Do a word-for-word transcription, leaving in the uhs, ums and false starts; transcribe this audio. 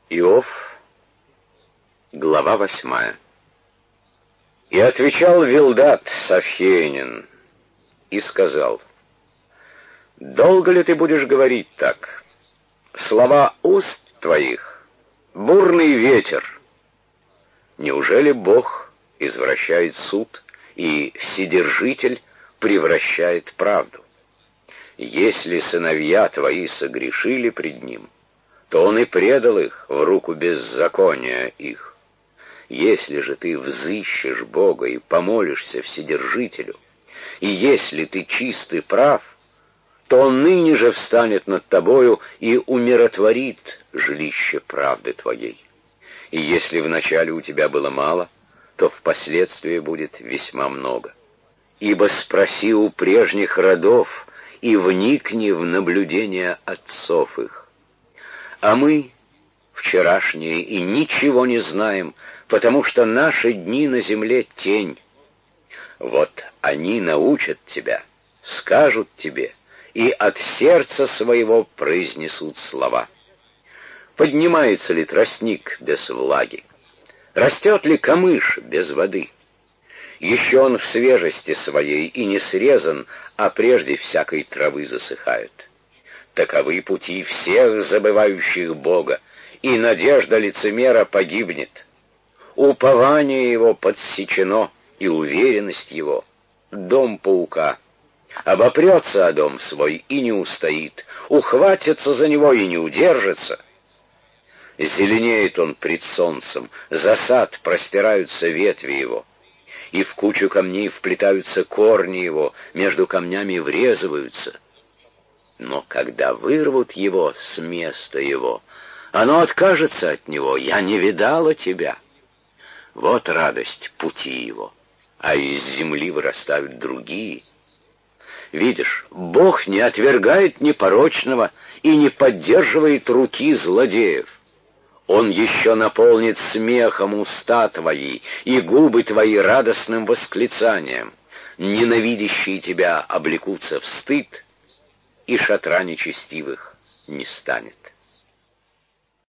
Иов, глава восьмая. И отвечал Вилдад Сафхейнин и сказал: «Долго ли ты будешь говорить так? Слова уст твоих — бурный ветер. Неужели Бог извращает суд, и Вседержитель превращает правду? Если сыновья твои согрешили пред Ним, то Он и предал их в руку беззакония их. Если же ты взыщешь Бога и помолишься Вседержителю, и если ты чист и прав, то Он ныне же встанет над тобою и умиротворит жилище правды твоей. И если вначале у тебя было мало, то впоследствии будет весьма много. Ибо спроси у прежних родов и вникни в наблюдения отцов их. А мы, вчерашние, и ничего не знаем, потому что наши дни на земле тень. Вот они научат тебя, скажут тебе, и от сердца своего произнесут слова. Поднимается ли тростник без влаги? Растет ли камыш без воды? Еще он в свежести своей и не срезан, а прежде всякой травы засыхает. Таковы пути всех забывающих Бога, и надежда лицемера погибнет. Упование его подсечено, и уверенность его — дом паука. Обопрется о дом свой и не устоит, ухватится за него и не удержится. Зеленеет он пред солнцем, за сад простираются ветви его, и в кучу камней вплетаются корни его, между камнями врезываются. Но когда вырвут его с места его, оно откажется от него: «Я не видала тебя». Вот радость пути его, а из земли вырастают другие. Видишь, Бог не отвергает непорочного и не поддерживает руки злодеев. Он еще наполнит смехом уста твои и губы твои радостным восклицанием. Ненавидящие тебя облекутся в стыд, и шатра нечестивых не станет.